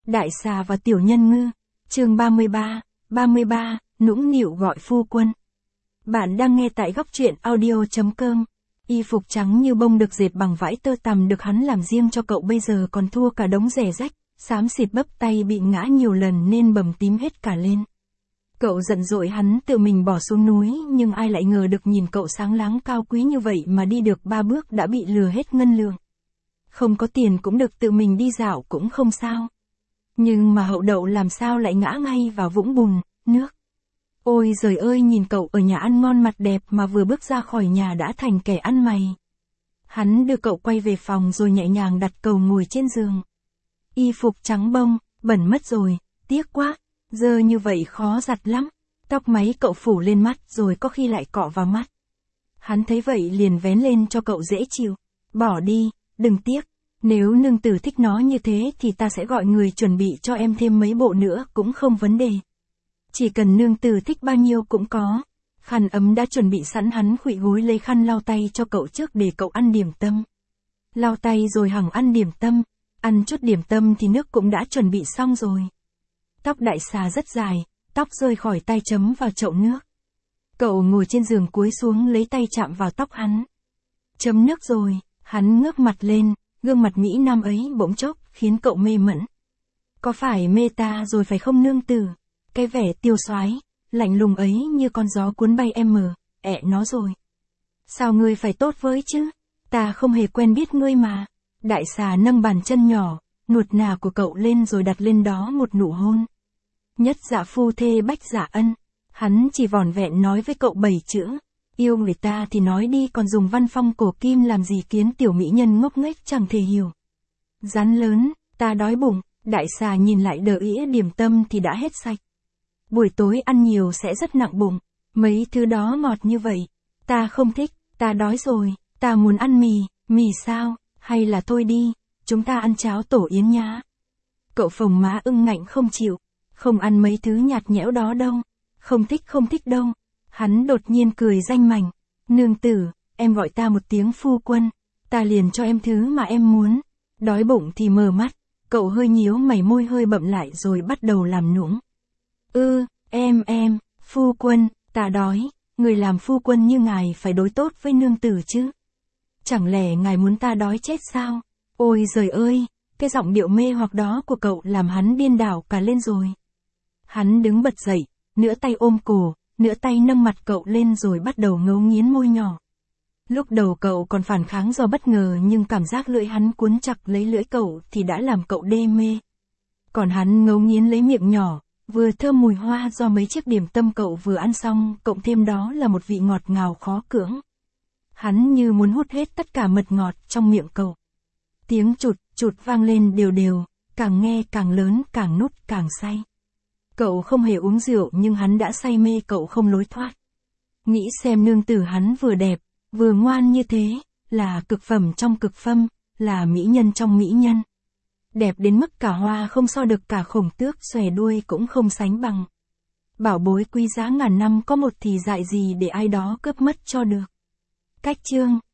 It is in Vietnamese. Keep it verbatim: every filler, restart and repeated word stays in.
Đại xà và tiểu nhân ngư. Chương ba mươi ba, ba mươi ba, nũng nịu gọi phu quân. Bạn đang nghe tại góc truyện audio chấm com. Y phục trắng như bông được dệt bằng vải tơ tằm được hắn làm riêng cho cậu bây giờ còn thua cả đống rẻ rách, xám xịt bắp tay bị ngã nhiều lần nên bầm tím hết cả lên. Cậu giận dỗi hắn tự mình bỏ xuống núi, nhưng ai lại ngờ được nhìn cậu sáng láng cao quý như vậy mà đi được ba bước đã bị lừa hết ngân lượng. Không có tiền cũng được, tự mình đi dạo cũng không sao. Nhưng mà hậu đậu làm sao lại ngã ngay vào vũng bùn, nước. Ôi giời ơi, nhìn cậu ở nhà ăn ngon mặt đẹp mà vừa bước ra khỏi nhà đã thành kẻ ăn mày. Hắn đưa cậu quay về phòng rồi nhẹ nhàng đặt cậu ngồi trên giường. Y phục trắng bông, bẩn mất rồi, tiếc quá, dơ như vậy khó giặt lắm. Tóc máy cậu phủ lên mắt rồi có khi lại cọ vào mắt. Hắn thấy vậy liền vén lên cho cậu dễ chịu. Bỏ đi, đừng tiếc. Nếu nương tử thích nó như thế thì ta sẽ gọi người chuẩn bị cho em thêm mấy bộ nữa cũng không vấn đề. Chỉ cần nương tử thích bao nhiêu cũng có. Khăn ấm đã chuẩn bị sẵn, hắn khuỵu gối lấy khăn lau tay cho cậu trước để cậu ăn điểm tâm. Lau tay rồi hằng ăn điểm tâm. Ăn chút điểm tâm thì nước cũng đã chuẩn bị xong rồi. Tóc đại xà rất dài, tóc rơi khỏi tay chấm vào chậu nước. Cậu ngồi trên giường cúi xuống lấy tay chạm vào tóc hắn. Chấm nước rồi, hắn ngước mặt lên, gương mặt mỹ nam ấy bỗng chốc khiến cậu mê mẩn. Có phải mê ta rồi phải không nương tử? Cái vẻ tiêu xoái, lạnh lùng ấy như con gió cuốn bay em mờ, ẹ nó rồi. Sao ngươi phải tốt với chứ? Ta không hề quen biết ngươi mà. Đại xà nâng bàn chân nhỏ, nuột nà của cậu lên rồi đặt lên đó một nụ hôn. Nhất dạ phu thê bách dạ ân. Hắn chỉ vỏn vẹn nói với cậu bảy chữ. Yêu người ta thì nói đi, còn dùng văn phong cổ kim làm gì khiến tiểu mỹ nhân ngốc nghếch chẳng thể hiểu. Rắn lớn, ta đói bụng. Đại xà nhìn lại đờ ĩa điểm tâm thì đã hết sạch. Buổi tối ăn nhiều sẽ rất nặng bụng. Mấy thứ đó ngọt như vậy. Ta không thích, ta đói rồi, ta muốn ăn mì. Mì sao? Hay là thôi đi, chúng ta ăn cháo tổ yến nhá. Cậu phồng má ưng ngạnh không chịu. Không ăn mấy thứ nhạt nhẽo đó đâu. Không thích không thích đâu. Hắn đột nhiên cười danh mảnh. Nương tử, em gọi ta một tiếng phu quân. Ta liền cho em thứ mà em muốn. Đói bụng thì mở mắt. Cậu hơi nhíu mày, môi hơi bậm lại rồi bắt đầu làm nũng. Ư, ừ, em em, phu quân, ta đói. Người làm phu quân như ngài phải đối tốt với nương tử chứ. Chẳng lẽ ngài muốn ta đói chết sao? Ôi giời ơi, cái giọng điệu mê hoặc đó của cậu làm hắn điên đảo cả lên rồi. Hắn đứng bật dậy, nửa tay ôm cổ, nửa tay nâng mặt cậu lên rồi bắt đầu ngấu nghiến môi nhỏ. Lúc đầu cậu còn phản kháng do bất ngờ, nhưng cảm giác lưỡi hắn cuốn chặt lấy lưỡi cậu thì đã làm cậu đê mê. Còn hắn ngấu nghiến lấy miệng nhỏ, vừa thơm mùi hoa do mấy chiếc điểm tâm cậu vừa ăn xong, cộng thêm đó là một vị ngọt ngào khó cưỡng. Hắn như muốn hút hết tất cả mật ngọt trong miệng cậu. Tiếng chụt, chụt vang lên đều đều, càng nghe càng lớn, càng nút càng say. Cậu không hề uống rượu nhưng hắn đã say mê cậu không lối thoát. Nghĩ xem nương tử hắn vừa đẹp, vừa ngoan như thế, là cực phẩm trong cực phẩm, là mỹ nhân trong mỹ nhân. Đẹp đến mức cả hoa không so được, cả khổng tước xòe đuôi cũng không sánh bằng. Bảo bối quý giá ngàn năm có một thì dại gì để ai đó cướp mất cho được. Cách chương